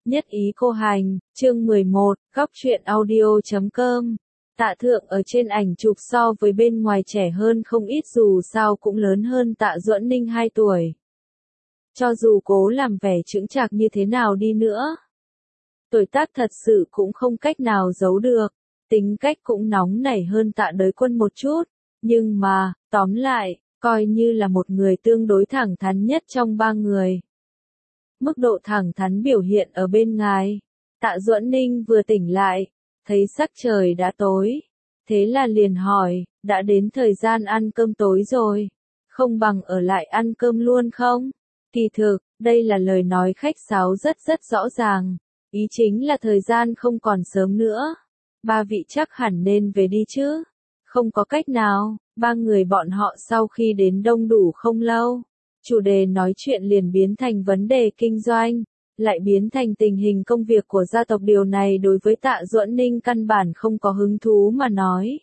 Nhất ý cô hành, chương 11, góc truyện audio.com. Tạ Thượng ở trên ảnh chụp so với bên ngoài trẻ hơn không ít, dù sao cũng lớn hơn Tạ Duẫn Ninh 2 tuổi. Cho dù cố làm vẻ chững chạc như thế nào đi nữa, tuổi tác thật sự cũng không cách nào giấu được, tính cách cũng nóng nảy hơn Tạ Đới Quân một chút, nhưng mà, tóm lại, coi như là một người tương đối thẳng thắn nhất trong ba người. Mức độ thẳng thắn biểu hiện ở bên ngoài. Tạ Duẫn Ninh vừa tỉnh lại, thấy sắc trời đã tối, thế là liền hỏi, đã đến thời gian ăn cơm tối rồi, không bằng ở lại ăn cơm luôn không? Kỳ thực, đây là lời nói khách sáo rất rõ ràng, ý chính là thời gian không còn sớm nữa, ba vị chắc hẳn nên về đi chứ. Không có cách nào, ba người bọn họ sau khi đến đông đủ không lâu, chủ đề nói chuyện liền biến thành vấn đề kinh doanh, lại biến thành tình hình công việc của gia tộc. Điều này đối với Tạ Duẫn Ninh căn bản không có hứng thú mà nói.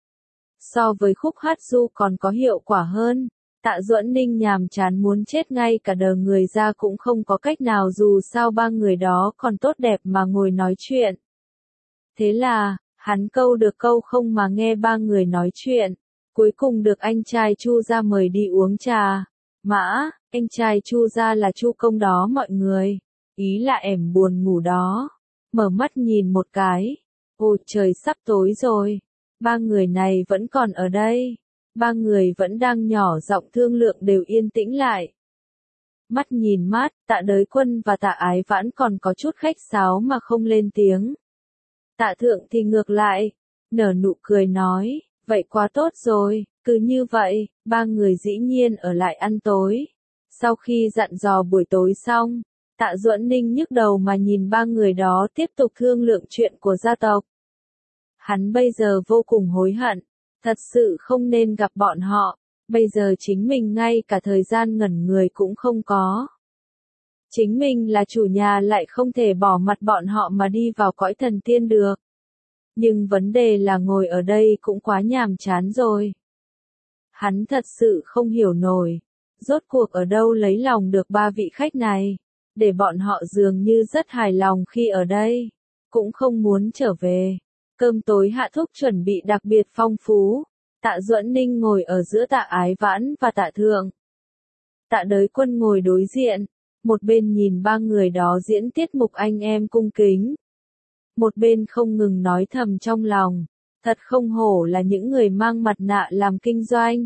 So với khúc hát ru còn có hiệu quả hơn, Tạ Duẫn Ninh nhàm chán muốn chết ngay cả đờ người ra cũng không có cách nào, dù sao ba người đó còn tốt đẹp mà ngồi nói chuyện. Thế là, hắn câu được câu không mà nghe ba người nói chuyện, cuối cùng được anh trai Chu ra mời đi uống trà. Mã, anh trai Chu ra là Chu Công đó mọi người, ý là ẻm buồn ngủ đó. Mở mắt nhìn một cái, ôi trời sắp tối rồi, ba người này vẫn còn ở đây, ba người vẫn đang nhỏ giọng thương lượng đều yên tĩnh lại. Mắt nhìn mắt, Tạ Đới Quân và Tạ Ái Vãn còn có chút khách sáo mà không lên tiếng. Tạ Thượng thì ngược lại, nở nụ cười nói, vậy quá tốt rồi. Cứ như vậy, ba người dĩ nhiên ở lại ăn tối. Sau khi dặn dò buổi tối xong, Tạ Duẫn Ninh nhức đầu mà nhìn ba người đó tiếp tục thương lượng chuyện của gia tộc. Hắn bây giờ vô cùng hối hận, thật sự không nên gặp bọn họ, bây giờ chính mình ngay cả thời gian ngẩn người cũng không có. Chính mình là chủ nhà lại không thể bỏ mặt bọn họ mà đi vào cõi thần tiên được. Nhưng vấn đề là ngồi ở đây cũng quá nhàm chán rồi. Hắn thật sự không hiểu nổi, rốt cuộc ở đâu lấy lòng được ba vị khách này, để bọn họ dường như rất hài lòng khi ở đây, cũng không muốn trở về. Cơm tối hạ thúc chuẩn bị đặc biệt phong phú, Tạ Duẫn Ninh ngồi ở giữa Tạ Ái Vãn và Tạ Thượng. Tạ Đới Quân ngồi đối diện, một bên nhìn ba người đó diễn tiết mục anh em cung kính, một bên không ngừng nói thầm trong lòng. Thật không hổ là những người mang mặt nạ làm kinh doanh.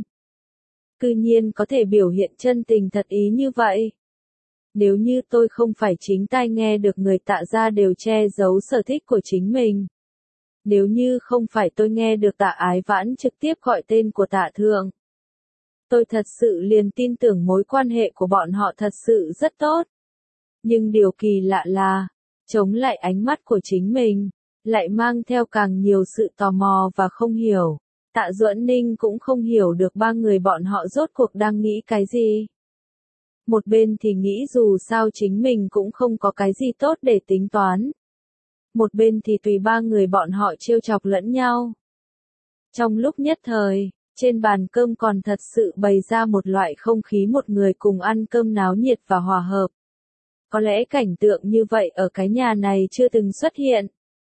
Cư nhiên có thể biểu hiện chân tình thật ý như vậy. Nếu như tôi không phải chính tai nghe được người Tạ gia đều che giấu sở thích của chính mình. Nếu như không phải tôi nghe được Tạ Ái Vãn trực tiếp gọi tên của Tạ Thượng. Tôi thật sự liền tin tưởng mối quan hệ của bọn họ thật sự rất tốt. Nhưng điều kỳ lạ là, chống lại ánh mắt của chính mình, lại mang theo càng nhiều sự tò mò và không hiểu. Tạ Duẫn Ninh cũng không hiểu được ba người bọn họ rốt cuộc đang nghĩ cái gì. Một bên thì nghĩ dù sao chính mình cũng không có cái gì tốt để tính toán. Một bên thì tùy ba người bọn họ trêu chọc lẫn nhau. Trong lúc nhất thời, trên bàn cơm còn thật sự bày ra một loại không khí một người cùng ăn cơm náo nhiệt và hòa hợp. Có lẽ cảnh tượng như vậy ở cái nhà này chưa từng xuất hiện.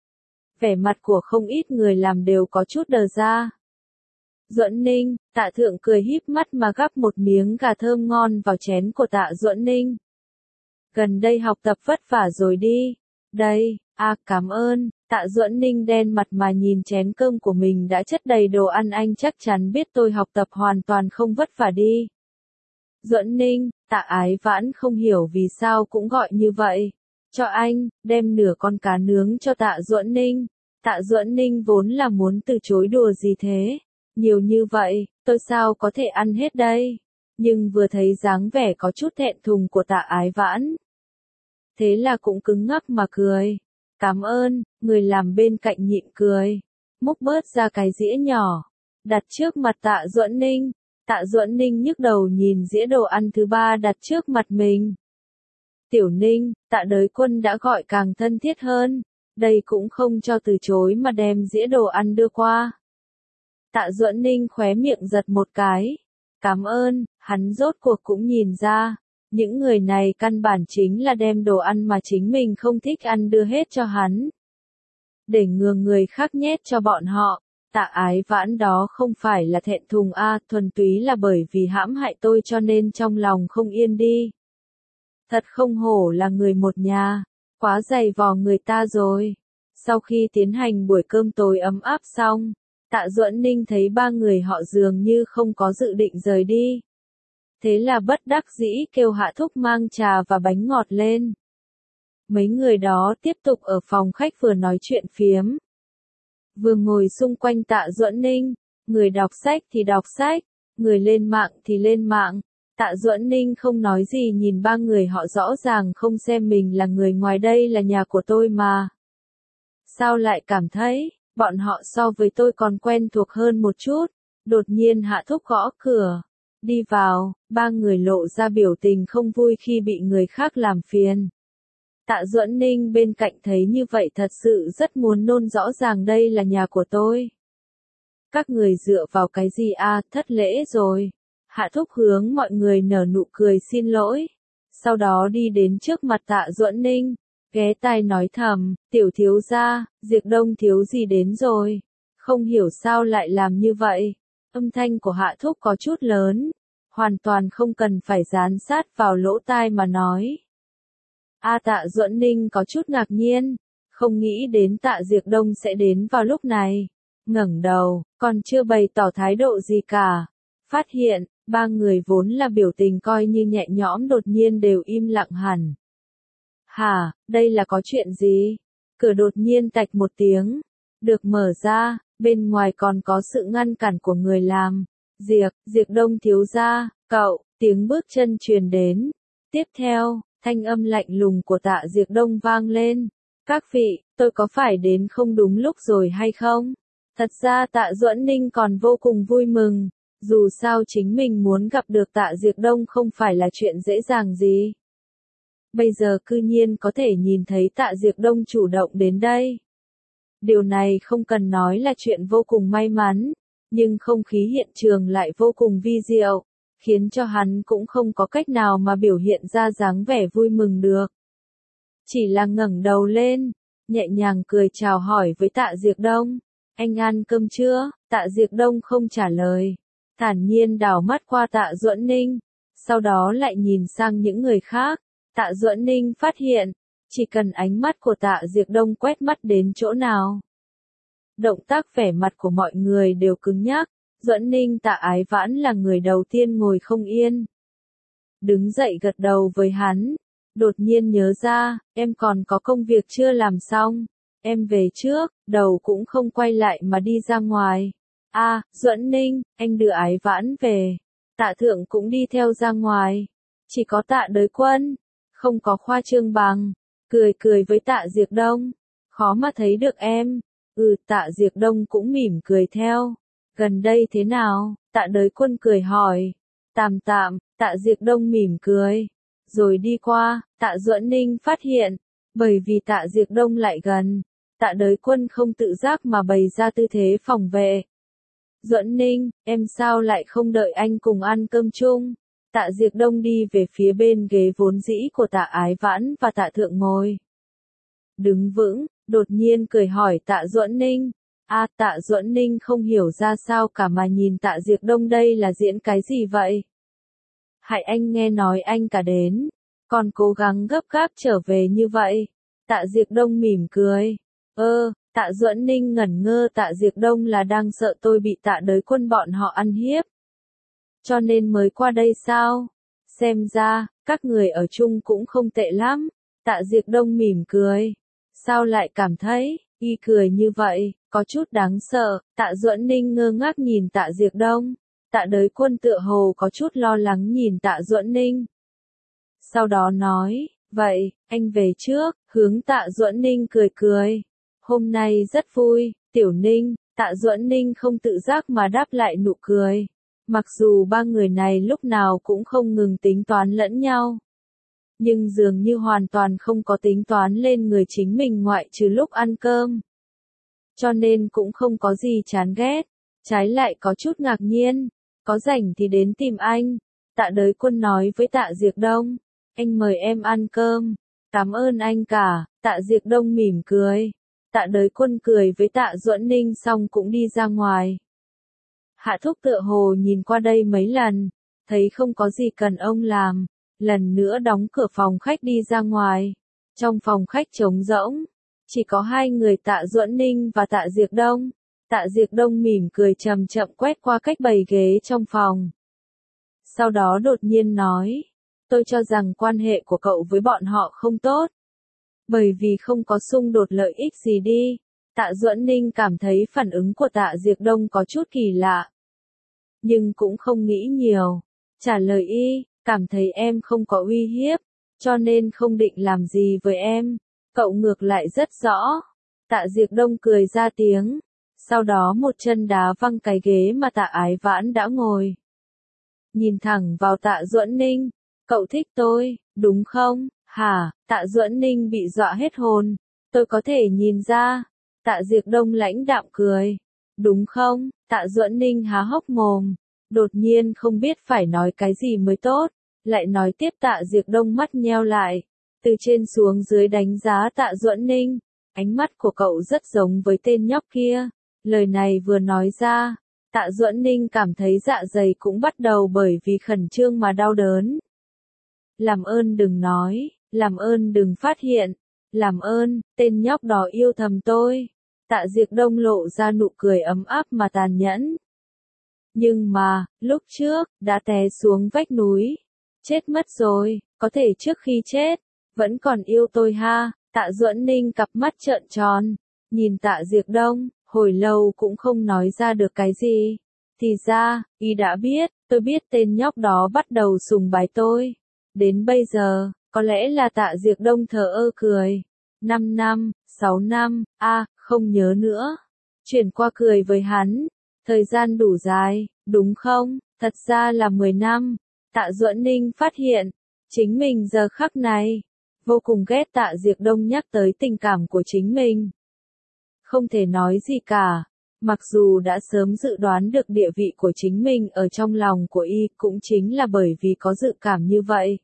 Vẻ mặt của không ít người làm đều có chút đờ ra. Duẫn Ninh, Tạ Thượng cười híp mắt mà gắp một miếng gà thơm ngon vào chén của Tạ Duẫn Ninh. Gần đây học tập vất vả rồi đi. Đây, cảm ơn. Tạ Duẫn Ninh đen mặt mà nhìn chén cơm của mình đã chất đầy đồ ăn, anh chắc chắn biết tôi học tập hoàn toàn không vất vả đi. Duẫn Ninh, Tạ Ái Vãn không hiểu vì sao cũng gọi như vậy. Cho anh, đem nửa con cá nướng cho Tạ Duẫn Ninh. Tạ Duẫn Ninh vốn là muốn từ chối, đùa gì thế? Nhiều như vậy, tôi sao có thể ăn hết đây? Nhưng vừa thấy dáng vẻ có chút thẹn thùng của Tạ Ái Vãn, thế là cũng cứng ngắc mà cười. Cảm ơn, người làm bên cạnh nhịn cười, múc bớt ra cái dĩa nhỏ, đặt trước mặt Tạ Duẫn Ninh. Tạ Duẫn Ninh nhức đầu nhìn dĩa đồ ăn thứ ba đặt trước mặt mình. Tiểu Ninh, Tạ Đới Quân đã gọi càng thân thiết hơn, đây cũng không cho từ chối mà đem dĩa đồ ăn đưa qua. Tạ Duẫn Ninh khóe miệng giật một cái. Cảm ơn, hắn rốt cuộc cũng nhìn ra, Những người này căn bản chính là đem đồ ăn mà chính mình không thích ăn đưa hết cho hắn. Để ngừa người khác nhét cho bọn họ. Tạ Ái Vãn đó không phải là thẹn thùng thuần túy là bởi vì hãm hại tôi cho nên trong lòng không yên đi. Thật không hổ là người một nhà, quá dày vò người ta rồi. Sau khi tiến hành buổi cơm tối ấm áp xong, Tạ Duẫn Ninh thấy ba người họ dường như không có dự định rời đi. Thế là bất đắc dĩ kêu Hạ Thúc mang trà và bánh ngọt lên. Mấy người đó tiếp tục ở phòng khách vừa nói chuyện phiếm. Vừa ngồi xung quanh Tạ Duẫn Ninh, người đọc sách thì đọc sách, người lên mạng thì lên mạng. Tạ Duẫn Ninh không nói gì nhìn ba người họ rõ ràng không xem mình là người ngoài đây là nhà của tôi mà. Sao lại cảm thấy, bọn họ so với tôi còn quen thuộc hơn một chút, đột nhiên Hạ Thúc gõ cửa. Đi vào, ba người lộ ra biểu tình không vui khi bị người khác làm phiền. Tạ Duẫn Ninh bên cạnh thấy như vậy thật sự rất muốn nôn rõ ràng đây là nhà của tôi. Các người dựa vào cái gì thất lễ rồi. Hạ Thúc hướng mọi người nở nụ cười xin lỗi. Sau đó đi đến trước mặt Tạ Duẫn Ninh, ghé tai nói thầm, tiểu thiếu gia, Diệp Đông thiếu gì đến rồi. Không hiểu sao lại làm như vậy. Âm thanh của Hạ Thúc có chút lớn, hoàn toàn không cần phải dán sát vào lỗ tai mà nói. Tạ Duẫn Ninh có chút ngạc nhiên, không nghĩ đến Tạ Diệp Đông sẽ đến vào lúc này. Ngẩng đầu, còn chưa bày tỏ thái độ gì cả. Phát hiện, ba người vốn là biểu tình coi như nhẹ nhõm đột nhiên đều im lặng hẳn. Hả, đây là có chuyện gì? Cửa đột nhiên tạch một tiếng, được mở ra, bên ngoài còn có sự ngăn cản của người làm. Diệp Đông thiếu gia, cậu, tiếng bước chân truyền đến. Tiếp theo, thanh âm lạnh lùng của Tạ Diệp Đông vang lên. Các vị, tôi có phải đến không đúng lúc rồi hay không? Thật ra Tạ Duẫn Ninh còn vô cùng vui mừng. Dù sao chính mình muốn gặp được Tạ Diệp Đông không phải là chuyện dễ dàng gì. Bây giờ cư nhiên có thể nhìn thấy Tạ Diệp Đông chủ động đến đây. Điều này không cần nói là chuyện vô cùng may mắn, nhưng không khí hiện trường lại vô cùng vi diệu, khiến cho hắn cũng không có cách nào mà biểu hiện ra dáng vẻ vui mừng được. Chỉ là ngẩng đầu lên, nhẹ nhàng cười chào hỏi với Tạ Diệp Đông. Anh ăn cơm chưa? Tạ Diệp Đông không trả lời, thản nhiên đảo mắt qua Tạ Duẫn Ninh, sau đó lại nhìn sang những người khác. Tạ Duẫn Ninh phát hiện, chỉ cần ánh mắt của Tạ Diệp Đông quét mắt đến chỗ nào, động tác vẻ mặt của mọi người đều cứng nhắc. Duẫn Ninh Tạ Ái Vãn là người đầu tiên ngồi không yên. Đứng dậy gật đầu với hắn, đột nhiên nhớ ra, em còn có công việc chưa làm xong. Em về trước, đầu cũng không quay lại mà đi ra ngoài. Duẫn Ninh, anh đưa Ái Vãn về. Tạ Thượng cũng đi theo ra ngoài. Chỉ có Tạ Đới Quân, không có khoa trương bằng, cười với Tạ Diệp Đông. Khó mà thấy được em. Tạ Diệp Đông cũng mỉm cười theo. Gần đây thế nào? Tạ Đới Quân cười hỏi. Tạm, Tạ Diệp Đông mỉm cười. Rồi đi qua, Tạ Duẫn Ninh phát hiện, bởi vì Tạ Diệp Đông lại gần, Tạ Đới Quân không tự giác mà bày ra tư thế phòng vệ. Duẫn Ninh, em sao lại không đợi anh cùng ăn cơm chung? Tạ Diệp Đông đi về phía bên ghế vốn dĩ của Tạ Ái Vãn và Tạ Thượng ngồi. Đứng vững, đột nhiên cười hỏi Tạ Duẫn Ninh. Tạ Duẫn Ninh không hiểu ra sao cả mà nhìn Tạ Diệp Đông đây là diễn cái gì vậy? Hại anh nghe nói anh cả đến, còn cố gắng gấp gáp trở về như vậy. Tạ Diệp Đông mỉm cười. Tạ Duẫn Ninh ngẩn ngơ. Tạ Diệp Đông là đang sợ tôi bị Tạ Đới Quân bọn họ ăn hiếp, cho nên mới qua đây sao? Xem ra, các người ở chung cũng không tệ lắm. Tạ Diệp Đông mỉm cười. Sao lại cảm thấy, y cười như vậy, có chút đáng sợ. Tạ Duẫn Ninh ngơ ngác nhìn Tạ Diệp Đông. Tạ Đới Quân tựa hồ có chút lo lắng nhìn Tạ Duẫn Ninh. Sau đó nói, vậy, anh về trước, hướng Tạ Duẫn Ninh cười. Hôm nay rất vui, Tiểu Ninh. Tạ Duẫn Ninh không tự giác mà đáp lại nụ cười. Mặc dù ba người này lúc nào cũng không ngừng tính toán lẫn nhau, nhưng dường như hoàn toàn không có tính toán lên người chính mình ngoại trừ lúc ăn cơm. Cho nên cũng không có gì chán ghét, trái lại có chút ngạc nhiên. Có rảnh thì đến tìm anh. Tạ Đới Quân nói với Tạ Diệp Đông. anh mời em ăn cơm. Cảm ơn anh cả, Tạ Diệc Đông mỉm cười. Tạ Đới Quân cười với Tạ Duẫn Ninh xong cũng đi ra ngoài. Hạ Thúc tựa hồ nhìn qua đây mấy lần, thấy không có gì cần ông làm, lần nữa đóng cửa phòng khách đi ra ngoài. Trong phòng khách trống rỗng, chỉ có hai người Tạ Duẫn Ninh và Tạ Diệc Đông. Tạ Diệc Đông mỉm cười chậm chậm quét qua cách bày ghế trong phòng. Sau đó đột nhiên nói, tôi cho rằng quan hệ của cậu với bọn họ không tốt. Bởi vì không có xung đột lợi ích gì đi. Tạ Duẫn Ninh cảm thấy phản ứng của Tạ Diệc Đông có chút kỳ lạ. Nhưng cũng không nghĩ nhiều. Trả lời y, cảm thấy em không có uy hiếp, cho nên không định làm gì với em. Cậu ngược lại rất rõ. Tạ Diệc Đông cười ra tiếng. Sau đó một chân đá văng cái ghế mà Tạ Ái Vãn đã ngồi. Nhìn thẳng vào Tạ Duẫn Ninh. Cậu thích tôi, đúng không? Hả? Tạ Duẫn Ninh bị dọa hết hồn. Tôi có thể nhìn ra. Tạ Diệc Đông lãnh đạm cười. Đúng không? Tạ Duẫn Ninh há hốc mồm. Đột nhiên không biết phải nói cái gì mới tốt. Lại nói tiếp. Tạ Diệc Đông mắt nheo lại. Từ trên xuống dưới đánh giá Tạ Duẫn Ninh. Ánh mắt của cậu rất giống với tên nhóc kia. Lời này vừa nói ra, Tạ Duẫn Ninh cảm thấy dạ dày cũng bắt đầu bởi vì khẩn trương mà đau đớn. Làm ơn đừng nói, làm ơn đừng phát hiện, làm ơn, tên nhóc đó yêu thầm tôi. Tạ Diệc Đông lộ ra nụ cười ấm áp mà tàn nhẫn. Nhưng mà, lúc trước, đã té xuống vách núi. Chết mất rồi, có thể trước khi chết, vẫn còn yêu tôi ha. Tạ Duẫn Ninh cặp mắt trợn tròn, nhìn Tạ Diệc Đông, hồi lâu cũng không nói ra được cái gì. Thì ra, y đã biết, tôi biết tên nhóc đó bắt đầu sùng bái tôi. Đến bây giờ, có lẽ là Tạ Diệc Đông thờ ơ cười. 5 năm, 6 năm, không nhớ nữa. Chuyển qua cười với hắn. Thời gian đủ dài, đúng không? Thật ra là 10 năm. Tạ Duẫn Ninh phát hiện, chính mình giờ khắc này, vô cùng ghét Tạ Diệc Đông nhắc tới tình cảm của chính mình. Không thể nói gì cả. Mặc dù đã sớm dự đoán được địa vị của chính mình ở trong lòng của y, cũng chính là bởi vì có dự cảm như vậy.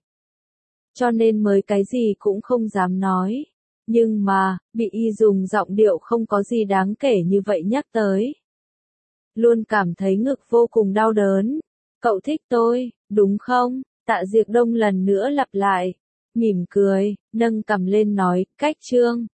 Cho nên mới cái gì cũng không dám nói. Nhưng mà, bị y dùng giọng điệu không có gì đáng kể như vậy nhắc tới. Luôn cảm thấy ngực vô cùng đau đớn. Cậu thích tôi, đúng không? Tạ Diệc Đông lần nữa lặp lại. Mỉm cười, nâng cằm lên nói, cách chương.